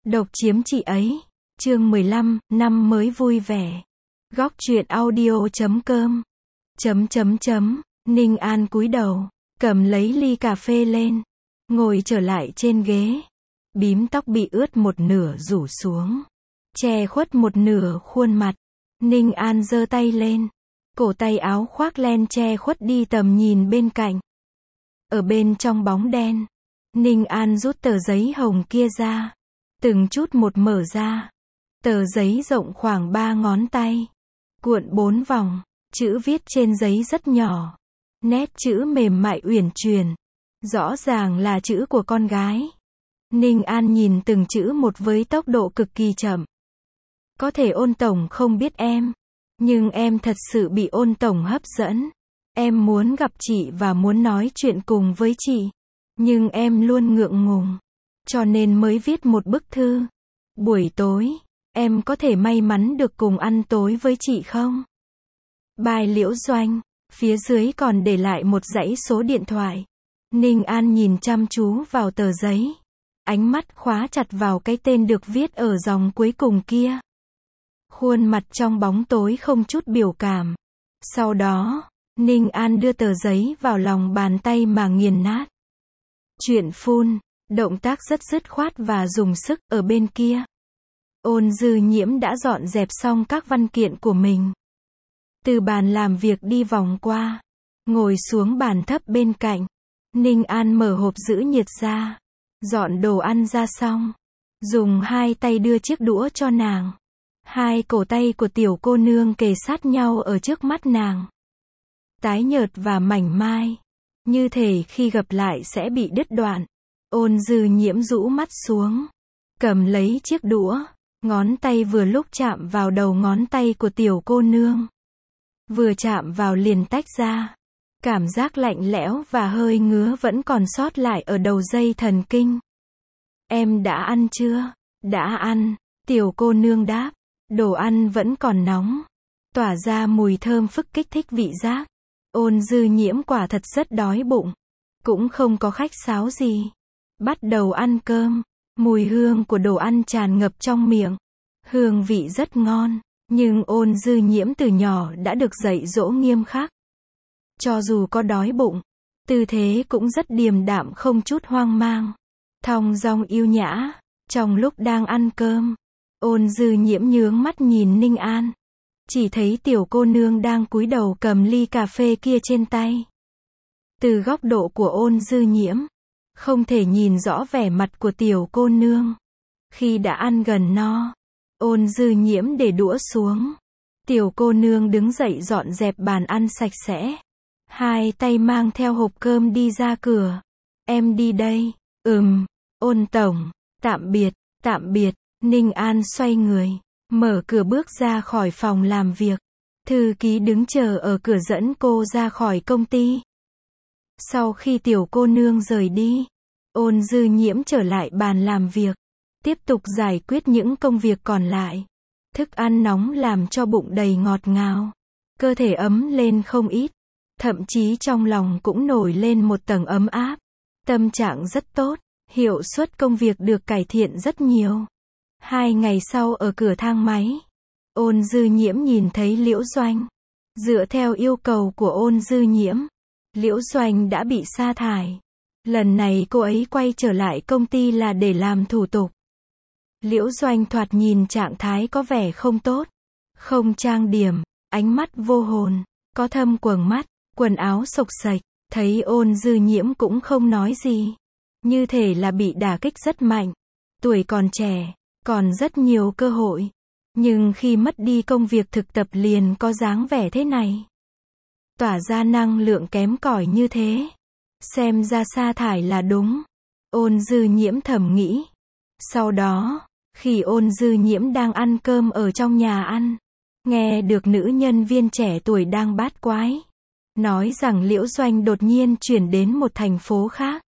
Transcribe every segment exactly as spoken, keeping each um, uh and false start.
Độc chiếm chị ấy. Chương mười lăm, năm mới vui vẻ. Góc truyện audio chấm com. Chấm chấm chấm. Ninh An cúi đầu, cầm lấy ly cà phê lên, ngồi trở lại trên ghế. Bím tóc bị ướt một nửa rủ xuống, che khuất một nửa khuôn mặt. Ninh An giơ tay lên, cổ tay áo khoác len che khuất đi tầm nhìn bên cạnh. Ở bên trong bóng đen, Ninh An rút tờ giấy hồng kia ra, từng chút một mở ra. Tờ giấy rộng khoảng ba ngón tay, cuộn bốn vòng, chữ viết trên giấy rất nhỏ, nét chữ mềm mại uyển chuyển, rõ ràng là chữ của con gái. Ninh An nhìn từng chữ một với tốc độ cực kỳ chậm. Có thể Ôn tổng không biết em, nhưng em thật sự bị Ôn tổng hấp dẫn. Em muốn gặp chị và muốn nói chuyện cùng với chị, nhưng em luôn ngượng ngùng, cho nên mới viết một bức thư. Buổi tối, em có thể may mắn được cùng ăn tối với chị không? Bài Liễu Doanh, phía dưới còn để lại một dãy số điện thoại. Ninh An nhìn chăm chú vào tờ giấy, ánh mắt khóa chặt vào cái tên được viết ở dòng cuối cùng kia. Khuôn mặt trong bóng tối không chút biểu cảm. Sau đó, Ninh An đưa tờ giấy vào lòng bàn tay mà nghiền nát. Chuyện phun, động tác rất dứt khoát và dùng sức. Ở bên kia, Ôn Dư Nhiễm đã dọn dẹp xong các văn kiện của mình. Từ bàn làm việc đi vòng qua, ngồi xuống bàn thấp bên cạnh. Ninh An mở hộp giữ nhiệt ra, dọn đồ ăn ra xong, dùng hai tay đưa chiếc đũa cho nàng. Hai cổ tay của tiểu cô nương kề sát nhau ở trước mắt nàng, tái nhợt và mảnh mai, như thể khi gặp lại sẽ bị đứt đoạn. Ôn Dư Nhiễm rũ mắt xuống, cầm lấy chiếc đũa, ngón tay vừa lúc chạm vào đầu ngón tay của tiểu cô nương. Vừa chạm vào liền tách ra. Cảm giác lạnh lẽo và hơi ngứa vẫn còn sót lại ở đầu dây thần kinh. Em đã ăn chưa? Đã ăn, tiểu cô nương đáp. Đồ ăn vẫn còn nóng, tỏa ra mùi thơm phức kích thích vị giác. Ôn Dư Nhiễm quả thật rất đói bụng, cũng không có khách sáo gì. Bắt đầu ăn cơm, mùi hương của đồ ăn tràn ngập trong miệng. Hương vị rất ngon, nhưng Ôn Dư Nhiễm từ nhỏ đã được dạy dỗ nghiêm khắc. Cho dù có đói bụng, tư thế cũng rất điềm đạm không chút hoang mang, thong dong yêu nhã. Trong lúc đang ăn cơm, Ôn Dư Nhiễm nhướng mắt nhìn Ninh An, chỉ thấy tiểu cô nương đang cúi đầu cầm ly cà phê kia trên tay. Từ góc độ của Ôn Dư Nhiễm, không thể nhìn rõ vẻ mặt của tiểu cô nương. Khi đã ăn gần no, Ôn Dư Nhiễm để đũa xuống. Tiểu cô nương đứng dậy dọn dẹp bàn ăn sạch sẽ, hai tay mang theo hộp cơm đi ra cửa. Em đi đây. Ừm, Ôn tổng, tạm biệt, tạm biệt. Ninh An xoay người, mở cửa bước ra khỏi phòng làm việc. Thư ký đứng chờ ở cửa dẫn cô ra khỏi công ty. Sau khi tiểu cô nương rời đi, Ôn Dư Nhiễm trở lại bàn làm việc, tiếp tục giải quyết những công việc còn lại. Thức ăn nóng làm cho bụng đầy ngọt ngào, cơ thể ấm lên không ít, thậm chí trong lòng cũng nổi lên một tầng ấm áp. Tâm trạng rất tốt, hiệu suất công việc được cải thiện rất nhiều. Hai ngày sau ở cửa thang máy, Ôn Dư Nhiễm nhìn thấy Liễu Doanh. Dựa theo yêu cầu của Ôn Dư Nhiễm, Liễu Doanh đã bị sa thải. Lần này cô ấy quay trở lại công ty là để làm thủ tục. Liễu Doanh thoạt nhìn trạng thái có vẻ không tốt, không trang điểm, ánh mắt vô hồn, có thâm quầng mắt, quần áo xộc xệch. Thấy Ôn Dư Nhiễm cũng không nói gì, như thể là bị đả kích rất mạnh. Tuổi còn trẻ, còn rất nhiều cơ hội, nhưng khi mất đi công việc thực tập liền có dáng vẻ thế này, tỏa ra năng lượng kém cỏi như thế. Xem ra sa thải là đúng, Ôn Dư Nhiễm thầm nghĩ. Sau đó, khi Ôn Dư Nhiễm đang ăn cơm ở trong nhà ăn, nghe được nữ nhân viên trẻ tuổi đang bát quái, nói rằng Liễu Doanh đột nhiên chuyển đến một thành phố khác.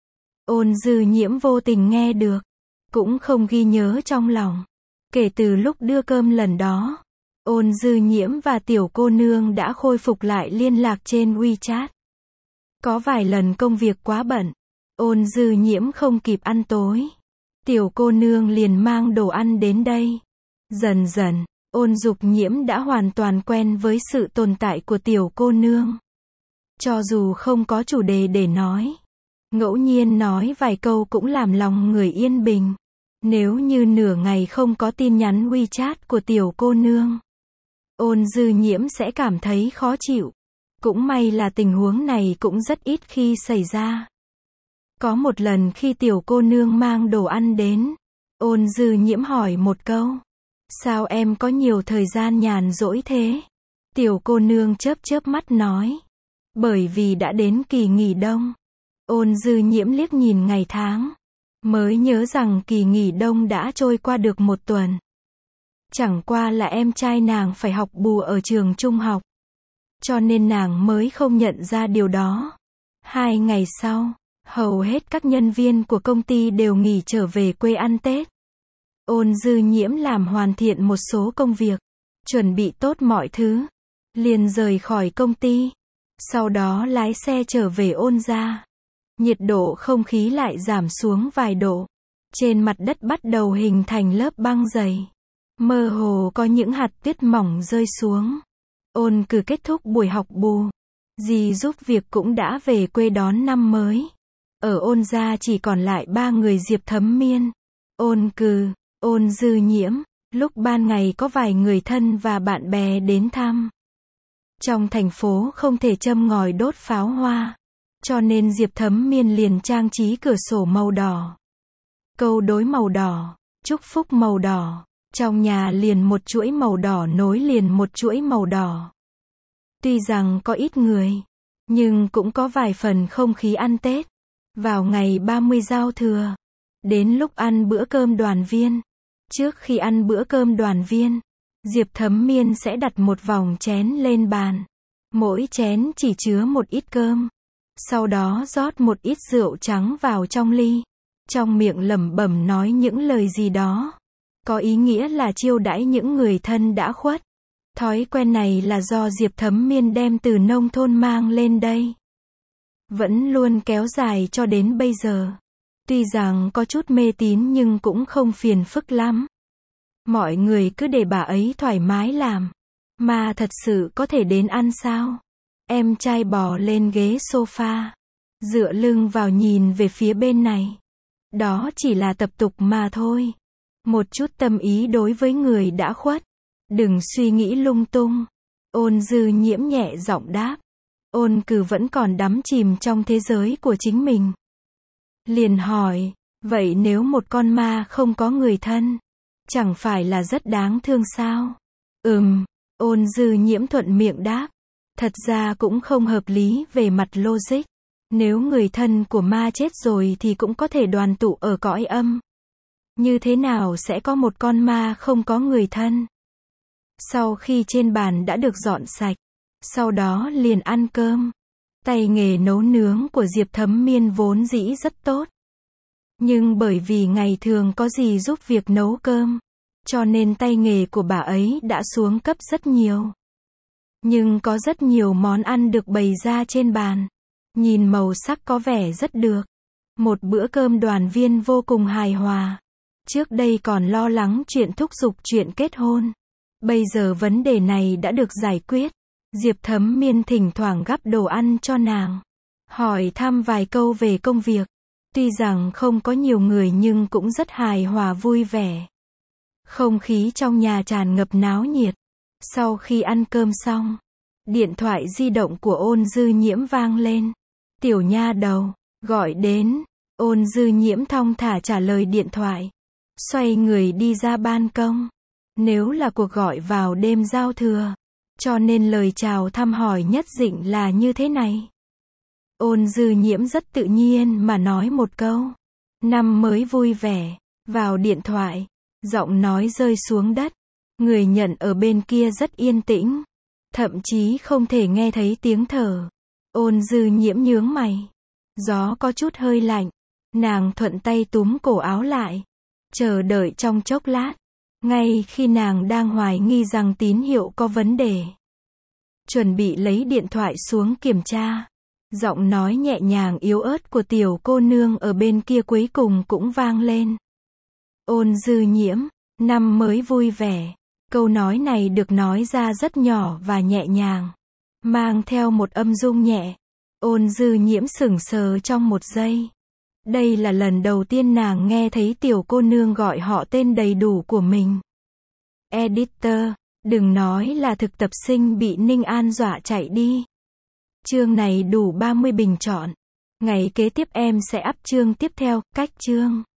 Ôn Dư Nhiễm vô tình nghe được, cũng không ghi nhớ trong lòng. Kể từ lúc đưa cơm lần đó, Ôn Dư Nhiễm và tiểu cô nương đã khôi phục lại liên lạc trên WeChat. Có vài lần công việc quá bận, Ôn Dư Nhiễm không kịp ăn tối. tiểu cô nương liền mang đồ ăn đến đây. Dần dần, Ôn Dục Nhiễm đã hoàn toàn quen với sự tồn tại của tiểu cô nương. Cho dù không có chủ đề để nói, ngẫu nhiên nói vài câu cũng làm lòng người yên bình. Nếu như nửa ngày không có tin nhắn WeChat của tiểu cô nương, Ôn Dư Nhiễm sẽ cảm thấy khó chịu. Cũng may là tình huống này cũng rất ít khi xảy ra. Có một lần khi tiểu cô nương mang đồ ăn đến, Ôn Dư Nhiễm hỏi một câu. Sao em có nhiều thời gian nhàn rỗi thế? Tiểu cô nương chớp chớp mắt nói. Bởi vì đã đến kỳ nghỉ đông. Ôn Dư Nhiễm liếc nhìn ngày tháng. Mới nhớ rằng kỳ nghỉ đông đã trôi qua được một tuần. Chẳng qua là em trai nàng phải học bù ở trường trung học. Cho nên nàng mới không nhận ra điều đó. Hai ngày sau, hầu hết các nhân viên của công ty đều nghỉ trở về quê ăn Tết. Ôn Dư Nhiễm làm hoàn thiện một số công việc, chuẩn bị tốt mọi thứ, liền rời khỏi công ty. Sau đó lái xe trở về Ôn gia. Nhiệt độ không khí lại giảm xuống vài độ. Trên mặt đất bắt đầu hình thành lớp băng dày. Mơ hồ có những hạt tuyết mỏng rơi xuống. Ôn Cử kết thúc buổi học bù. Dì giúp việc cũng đã về quê đón năm mới. Ở Ôn gia chỉ còn lại ba người Diệp Thấm Miên, Ôn Cử, Ôn Dư Nhiễm. Lúc ban ngày có vài người thân và bạn bè đến thăm. Trong thành phố không thể châm ngòi đốt pháo hoa, cho nên Diệp Thấm Miên liền trang trí cửa sổ màu đỏ. Câu đối màu đỏ, chúc phúc màu đỏ. Trong nhà liền một chuỗi màu đỏ nối liền một chuỗi màu đỏ. Tuy rằng có ít người, nhưng cũng có vài phần không khí ăn Tết. Vào ngày ba mươi giao thừa, đến lúc ăn bữa cơm đoàn viên. Trước khi ăn bữa cơm đoàn viên, Diệp Thấm Miên sẽ đặt một vòng chén lên bàn. Mỗi chén chỉ chứa một ít cơm. Sau đó rót một ít rượu trắng vào trong ly. Trong miệng lẩm bẩm nói những lời gì đó. Có ý nghĩa là chiêu đãi những người thân đã khuất. Thói quen này là do Diệp Thấm Miên đem từ nông thôn mang lên đây. Vẫn luôn kéo dài cho đến bây giờ. Tuy rằng có chút mê tín nhưng cũng không phiền phức lắm. Mọi người cứ để bà ấy thoải mái làm. Mà thật sự có thể đến ăn sao? Em trai bò lên ghế sofa, dựa lưng vào nhìn về phía bên này. Đó chỉ là tập tục mà thôi. Một chút tâm ý đối với người đã khuất. Đừng suy nghĩ lung tung. Ôn Dư Nhiễm nhẹ giọng đáp. Ôn Cử vẫn còn đắm chìm trong thế giới của chính mình. Liền hỏi, vậy nếu một con ma không có người thân, chẳng phải là rất đáng thương sao? Ừm, Ôn Dư Nhiễm thuận miệng đáp. Thật ra cũng không hợp lý về mặt logic. Nếu người thân của ma chết rồi thì cũng có thể đoàn tụ ở cõi âm. Như thế nào sẽ có một con ma không có người thân? Sau khi trên bàn đã được dọn sạch, sau đó liền ăn cơm. Tay nghề nấu nướng của Diệp Thấm Miên vốn dĩ rất tốt. Nhưng bởi vì ngày thường có gì giúp việc nấu cơm, cho nên tay nghề của bà ấy đã xuống cấp rất nhiều. Nhưng có rất nhiều món ăn được bày ra trên bàn. Nhìn màu sắc có vẻ rất được. Một bữa cơm đoàn viên vô cùng hài hòa. Trước đây còn lo lắng chuyện thúc giục chuyện kết hôn. Bây giờ vấn đề này đã được giải quyết. Diệp Thấm Miên thỉnh thoảng gắp đồ ăn cho nàng. Hỏi thăm vài câu về công việc. Tuy rằng không có nhiều người nhưng cũng rất hài hòa vui vẻ. Không khí trong nhà tràn ngập náo nhiệt. Sau khi ăn cơm xong, điện thoại di động của Ôn Dư Nhiễm vang lên. Tiểu nha đầu, gọi đến. Ôn Dư Nhiễm thong thả trả lời điện thoại. Xoay người đi ra ban công. Nếu là cuộc gọi vào đêm giao thừa, cho nên lời chào thăm hỏi nhất định là như thế này. Ôn Dư Nhiễm rất tự nhiên mà nói một câu. Năm mới vui vẻ. Vào điện thoại, giọng nói rơi xuống đất. Người nhận ở bên kia rất yên tĩnh. Thậm chí không thể nghe thấy tiếng thở. Ôn Dư Nhiễm nhướng mày. Gió có chút hơi lạnh. Nàng thuận tay túm cổ áo lại. Chờ đợi trong chốc lát. Ngay khi nàng đang hoài nghi rằng tín hiệu có vấn đề. Chuẩn bị lấy điện thoại xuống kiểm tra. Giọng nói nhẹ nhàng yếu ớt của tiểu cô nương ở bên kia cuối cùng cũng vang lên. Ôn Dư Nhiễm, năm mới vui vẻ. Câu nói này được nói ra rất nhỏ và nhẹ nhàng, mang theo một âm dung nhẹ. Ôn Dư Nhiễm sững sờ trong một giây. Đây là lần đầu tiên nàng nghe thấy tiểu cô nương gọi họ tên đầy đủ của mình. Editor, đừng nói là thực tập sinh bị Ninh An dọa chạy đi. Chương này đủ ba mươi bình chọn. Ngày kế tiếp em sẽ up chương tiếp theo, cách chương.